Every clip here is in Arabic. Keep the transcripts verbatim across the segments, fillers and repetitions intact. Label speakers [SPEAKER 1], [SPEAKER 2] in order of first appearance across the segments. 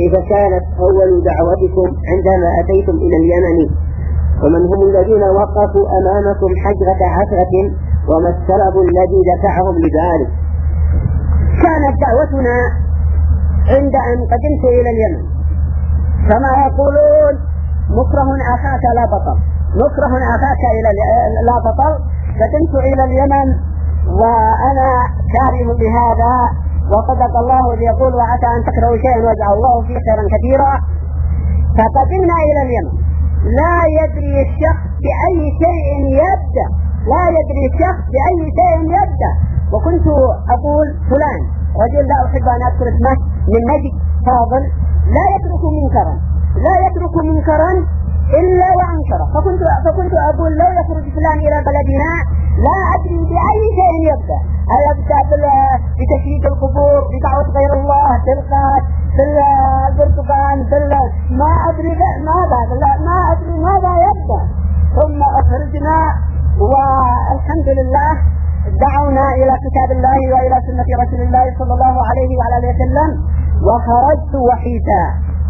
[SPEAKER 1] كيف كانت أول دعوتكم عندما أتيتم إلى اليمن؟ ومن هم الذين وقفوا أمامكم حجرة عثرة وما السبب الذي دفعهم لذلك؟
[SPEAKER 2] كانت دعوتنا عند أن قدمت إلى اليمن كما يقولون مكره أخاك لا بطل، مكره أخاك إلى لا بطل. قدمت إلى اليمن وأنا كاره بهذا، وصدق الله يقول وعسى أن تكرهوا شيئا ويجعل الله فيه خيرا كثيرا. فقدمنا إلى اليمن لا يدري الشخص بأي شيء يبدأ، لا يدري الشخص بأي شيء يبدأ. وكنت أقول فلان رجل لا أحب أن أذكر اسمه من نجد فاضل لا يترك منكرا، لا يترك منكرا إلا وأنكره. فكنت فكنت أقول لو يخرج فلان إلى بلدنا لا أدري بأي شيء يبدأ، هل يبدأ بتشييد القبور، بدعوة غير الله، بالقات، بالبرتقال، بال ما أدري ماذا، ما أدري ماذا يبدأ. ثم أخرجنا والحمد لله دعونا إلى كتاب الله وإلى سنة رسول الله صلى الله عليه وعلى آله وسلم، وخرجت وحيدا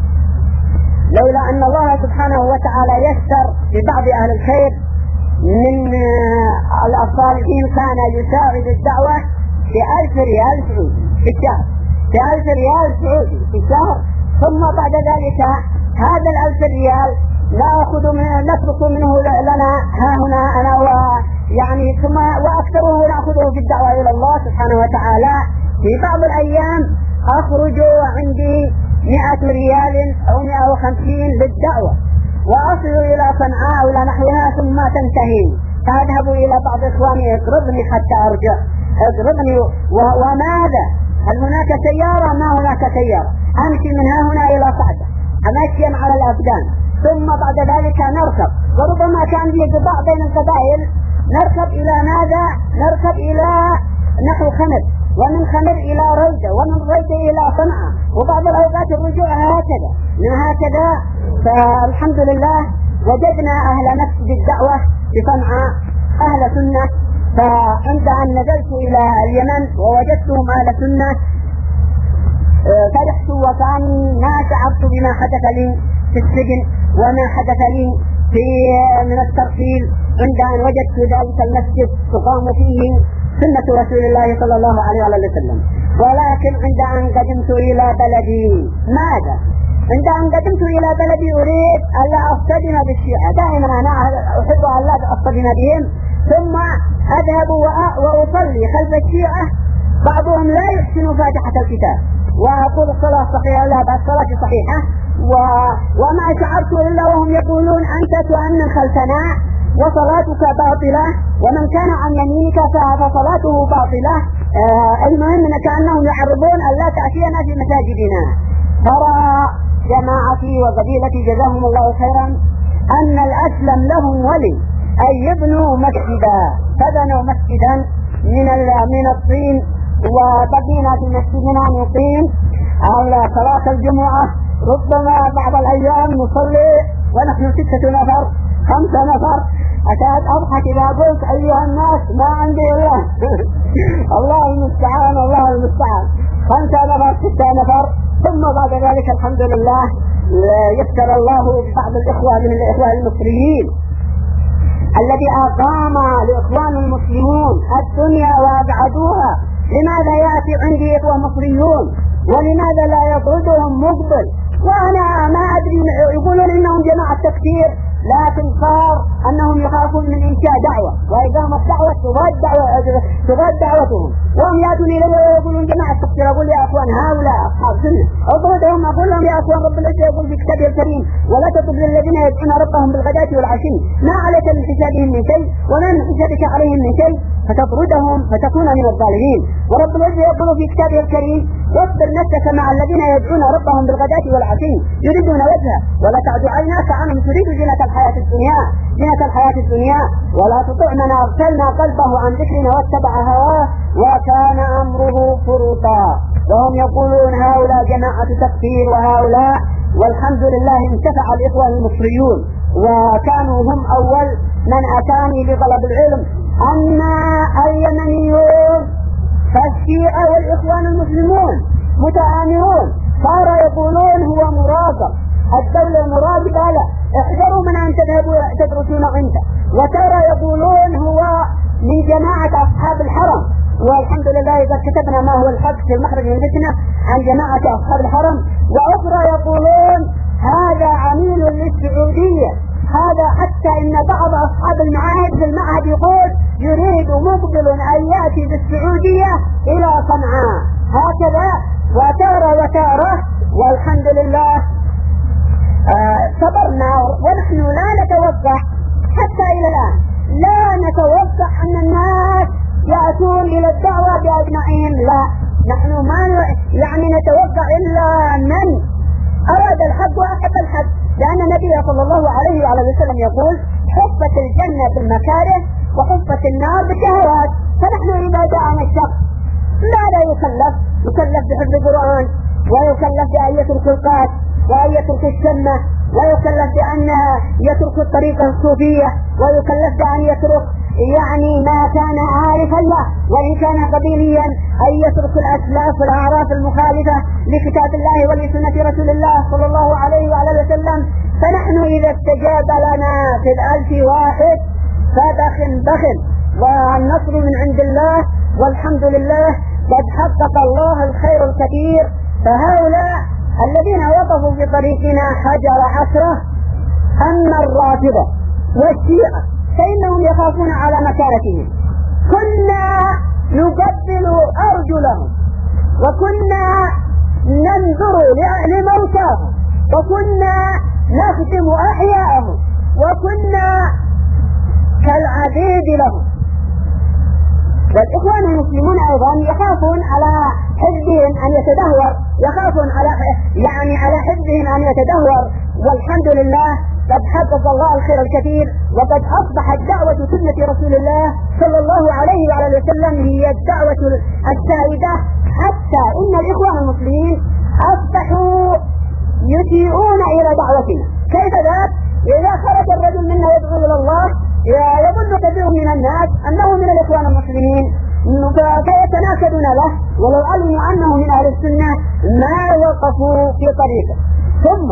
[SPEAKER 2] لولا أن الله سبحانه وتعالى يسر لبعض أهل الخير من الصالحين كان يساعد الدعوة بألف ريال سعودي في الشهر، بألف ريال سعودي في الشهر. ثم بعد ذلك هذا الألف ريال نأخذ منه نترك منه لنا ها هنا أنا ويعني ثم وأكثره نأخذه في الدعوة إلى الله سبحانه وتعالى. في بعض الأيام أخرج عندي مئة ريال أو مئة وخمسين للدعوة، وأصل إلى صنعاء أو إلى نحوها ثم تنتهي، فأذهب إلى بعض إخواني اقرضني حتى أرجع، اقرضني وماذا؟ هل هناك سيارة؟ ما هناك سيارة، أمشي من ها هنا إلى صعدة أمشي على الأبدان، ثم بعد ذلك نركب، وربما كان لي قطاع بين القبائل نركب إلى ماذا؟ نركب إلى نحو خمر، ومن خمر إلى ريدة، ومن ريدة إلى صنعاء، وبعض الأوقات الرجوع هكذا من هكذا. فالحمد لله وجدنا أهل نفس بالدعوة بصنعاء أهل سنة. فعند أن نزلت إلى اليمن ووجدتهم أهل سنة فرحت، وكان ما شعرت بما حدث لي في السجن وما حدث لي في من الترحيل عند أن وجدت ذلك المسجد تقام فيه سنة رسول الله صلى الله عليه وسلم. ولكن عند أن قدمت إلى بلدي ماذا؟ عند أن قدمت إلى بلدي أريد ألا أصطدم بالشيعة، دائما أنا أحب أن لا أصطدم بهم، ثم أذهب وأصلي خلف الشيعة بعضهم لا يحسن فاتحة الكتاب وأقول الصلاة صحيحة لا بأس الصلاة صحيحة و... وما شعرت إلا وهم يقولون أنت تؤمن خلفنا وصلاتك باطلة، ومن كان عن يمينك فصلاته باطلة. آه المهم كأنهم يعرضون أن لا تأتينا في مساجدنا. ترى جماعتي وقبيلتي جزاهم الله خيرا أن الأسلم لهم ولي أن يبنوا مسجدا، فبنوا مسجدا من من الطين، وبقينا في مسجدنا من طين على صلاة الجمعة. ربما بعض الأيام نصلي ونحن ستة نفر خمسة نفر، أكاد أضحك إذا قلت أيها الناس ما عندي إلا الله المستعان الله المستعان، خمسة نفر ستة نفر. ثم بعد ذلك الحمد لله يسر الله بعض الإخوة من الإخوة المصريين الذي أقام لإخوان المسلمون الدنيا وأبعدوها. لماذا يأتي عندي إخوة مصريون ولماذا لا يطردهم مقبل؟ وأنا ما أدري، يقولون إنهم جماعة تكفير، لكن صار أنهم يخافون من إنشاء دعوة وإقامة دعوة تضاد دعوة تضاد دعوتهم، وهم يأتون إلي ويقولون جماعة تكفير. أقول يا أخوان هؤلاء أصحاب سنة، أطردهم أقول لهم يا أخوان رب العزة يقول في كتابه الكريم ولا تطرد الذين يدعون ربهم بالغداة والعشي ما عليك من حسابهم من شيء وما من حسابك عليهم من شيء فتطردهم فتكون من الظالمين. ورب العزة يقول في كتابه الكريم واصبر نفسك مع الذين يدعون ربهم بالغداة والعشي يريدون وجهه ولا تعد عيناك عنهم تريد زينة الحياة الدنيا زينة الحياة الدنيا ولا تطع من أغفلنا قلبه عن ذكرنا واتبع هواه وكان أمره فرطا. وهم يقولون هؤلاء جماعة تكفير وهؤلاء، والحمد لله انتفع الإخوة المصريون وكانوا هم أول من أتاني لطلب العلم. أما اليمنيون فالشيعة والإخوان المسلمون متآمرون، صار يقولون هو مراقب، الدولة المراقبة لا، احذروا من أن تذهبوا تدرسون عنده. وترى يقولون هو من جماعة أصحاب الحرم، والحمد لله إذا كتبنا ما هو الحق في المخرج من الفتنة عن جماعة أصحاب الحرم. وأخرى يقولون هذا عميل للسعودية، هذا حتى إن بعض أصحاب المعاهد في المعهد يقول يريد مقبل أن يأتي بالسعودية إلى صنعاء، هكذا وتارة وتارة. والحمد لله آه صبرنا، ونحن لا نتوقع حتى إلى الآن لا نتوقع أن الناس يأتون إلى الدعوة بأجمعين، لا، نحن ما يعني نتوقع إلا من أراد الحق وأحب الحق، لأن النبي صلى الله عليه وعلى وسلم يقول حفت الجنة بالمكاره وحفت النار بالشهوات. فنحن إذا جاءنا الشخص لا لا يكلف، يكلف بحفظ القرآن، ويكلف بأن يترك القات، وأن يترك السنة، ويكلف بأن يترك الطريقة الصوفية، ويكلف بأن يترك يعني ما كان عارفا له وإن كان قبيليا، أن يترك الأسلاف والأعراف المخالفة لكتاب الله ولسنة رسول الله صلى الله عليه وعلى وسلم. فنحن إذا استجاب لنا في الألف واحد فبخ بخ، والنصر من عند الله والحمد لله، قد حقق الله الخير الكبير. فهؤلاء الذين وقفوا في طريقنا حجر عشرة، أما الرافضة والشيعة فإنهم يخافون على مكانتهم. كنا نقبل أرجلهم، وكنا ننظر لموتاهم، وكنا نخدم أحياءهم، وكنا كالعبيد لهم. والإخوان المسلمون أيضا يخافون على حزبهم أن يتدهور، يخافون على يعني على حزبهم أن يتدهور. والحمد لله قد حقق الله الخير الكثير، وقد أصبحت دعوة سنة رسول الله صلى الله عليه وعلى وسلم هي الدعوة السائدة، حتى إن الإخوان المسلمين أصبحوا يسيئون إلى دعوتنا. كيف ذلك؟ إذا خرج الرجل منا يدعو إلى الله يظن كثير من الناس أنه من الإخوان المسلمين، فيتناكدون له، ولو علموا أنه من أهل السنة ما وقفوا في طريقه. ثم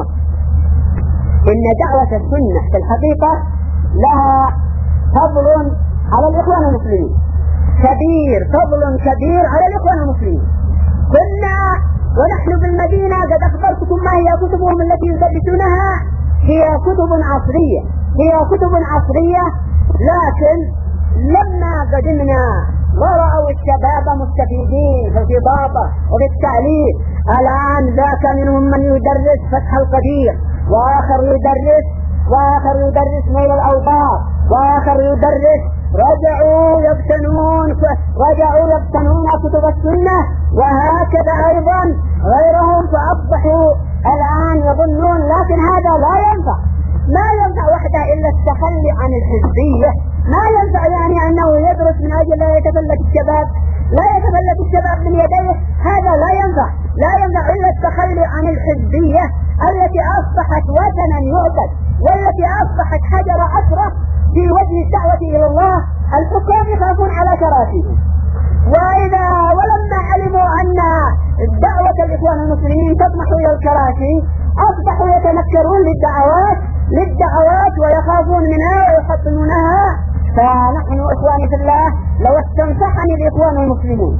[SPEAKER 2] إن دعوة السنة في الحقيقة لها فضل على الإخوان المسلمين كبير، فضل كبير على الإخوان المسلمين. كنا ونحن بالمدينة قد أخبرتكم ما هي كتبهم التي يثبتونها، هي كتب عصرية، هي كتب عصرية، لكن لما قدمنا ورأوا الشباب مستفيدين في الخطابة وفي التعليم، الآن ذاك منهم من يدرس فتح القدير، وآخر يدرس وآخر يدرس نيل الأوطار، وآخر يدرس رجعوا يبتنون رجعوا يبتنون كتب السنة، وهكذا أيضا غيرهم، فأصبحوا الآن يظنون. لكن هذا لا ينفع، ما ينفع وحده إلا التخلي عن الحزبية، ما ينفع يعني أنه يدرس من أجل لا يتفلت الشباب، لا يتفلت الشباب من يديه، هذا لا ينفع، لا ينفع إلا التخلي عن الحزبية التي أصبحت وثنا يعبد، والتي أصبحت حجر عثرة في وجه الدعوة إلى الله. الحكام يخافون على كراسيهم، وإذا ولما علموا أن دعوة الإخوان المسلمين تطمح إلى الكراسي أصبحوا يتنكرون للدعوات للدعوات ويخافون منها ويحطمونها. فنحن إخواني في الله لو استنصحني الإخوان المسلمون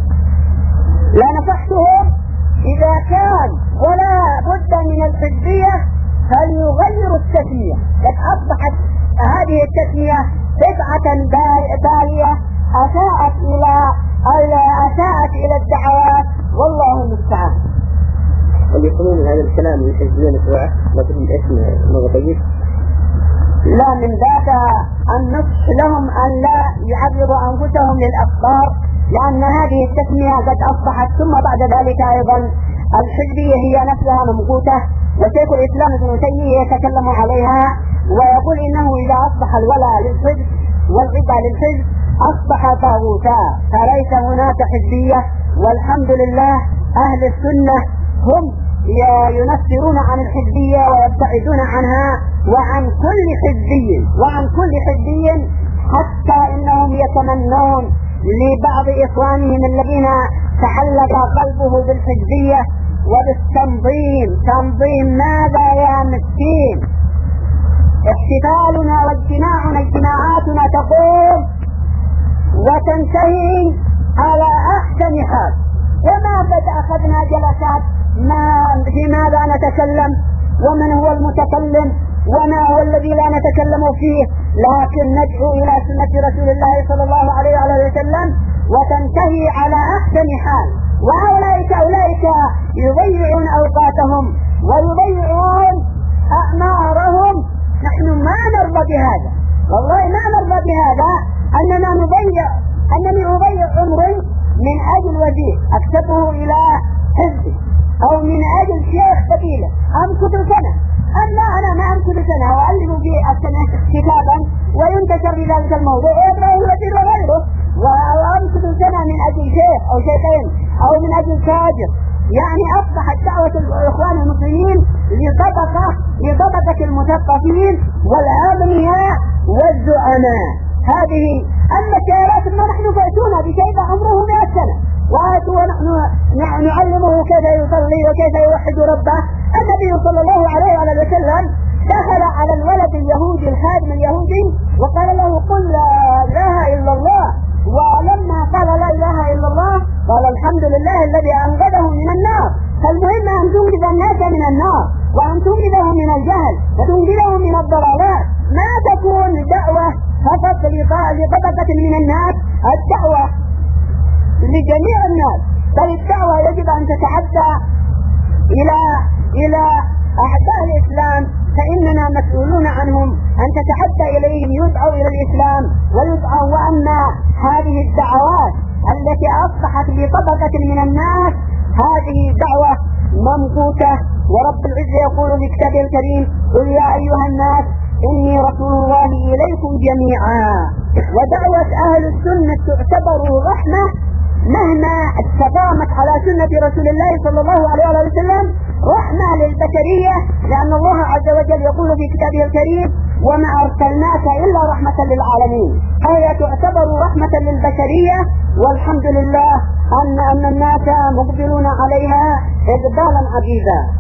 [SPEAKER 2] لنصحتهم إذا كان ولا بد من الحزبية فليغيروا التسمية. قد أصبحت هذه التسمية بدعة بالية أساءت إلى أساءت إلى الدعوات، والله المستعان.
[SPEAKER 1] اللي يقولون هذا الكلام من حزبين الدعاء لكن الاسم مغطيس،
[SPEAKER 2] لا من ذاك النصح لهم أن لا يعرضوا أنفسهم للأخبار، لأن هذه التسمية قد أصبحت. ثم بعد ذلك أيضا الحزبية هي نفسها ممقوتة، وشيخ الإسلام ابن تيمية يتكلم عليها ويقول إنه إذا أصبح الولاء للحزب والعبا للحزب أصبح طاغوتا، فليس هناك حزبية. والحمد لله أهل السنة هم ينفرون عن الحزبية ويبتعدون عنها وعن كل حزبي وعن كل حزبي، حتى إنهم يتمنون لبعض إخوانهم الذين تعلق قلبه بالحزبية وبالتنظيم. تنظيم ماذا يا مسكين؟ احتفالنا واجتماعنا اجتماعاتنا تقوم وتنتهي على أحسن حال، وما قد أخذنا جلسات ما في ماذا نتكلم ومن هو المتكلم وما هو الذي لا نتكلم فيه، لكن ندعو إلى سنة رسول الله صلى الله عليه وسلم وتنتهي على أحسن حال. وأولئك أولئك يضيعون أوقاتهم ويضيعون أعمارهم. نحن ما نرضى بهذا، والله ما نرضى بهذا، أننا نضيع أنني أضيع عمري من أجل وزير أكتبه إلى حزبي أو من أجل شيخ قبيلة أمكث سنة. أما أنا ما أمكث سنة وألم في السنة كتابا وينتشر في ذلك الموضوع ويبقى الوزير وغيره، وأمكث سنة من أجل شيخ أو شيخين أو من أجل تاجر. يعني أصبحت دعوة الإخوان المسلمين لطبقة لطبقة المثقفين والأغنياء والزعماء هذه. أما الشيارات ما نحن فأتونا بشيء عمره مئة سنة وآتوا ونحن نعلمه كيف يصلي وكيف يوحد ربه. النبي صلى الله عليه وسلم دخل على الولد اليهودي الخادم اليهودي وقال له قل لا إله إلا الله، ولما قال لا إله إلا الله قال الحمد لله الذي أنقذه من النار. فالمهم أن تنقذ الناس من النار وأن تنقذهم من الجهل وتنقذهم من الضلالات. ما تكون دعوة فقط لطبقة من الناس، الدعوة لجميع الناس، بل الدعوة يجب أن تتعدى إلى إلى أعداء الإسلام، فإننا مسؤولون عنهم، أن تتعدى إليهم، يدعوا إلى الإسلام ويدعوا. وأما هذه الدعوات التي أصبحت لطبقة من الناس هذه دعوة ممقوتة. ورب العزة يقول في كتابه الكريم قل يا أيها الناس إني رسول الله إليكم جميعا. ودعوة أهل السنة تعتبر رحمة مهما استقامت على سنة رسول الله صلى الله عليه وسلم، رحمة للبشرية، لأن الله عز وجل يقول في كتابه الكريم وما أرسلناك إلا رحمة للعالمين. هي تعتبر رحمة للبشرية، والحمد لله أن أن الناس مقبلون عليها إقبالا عجيبا.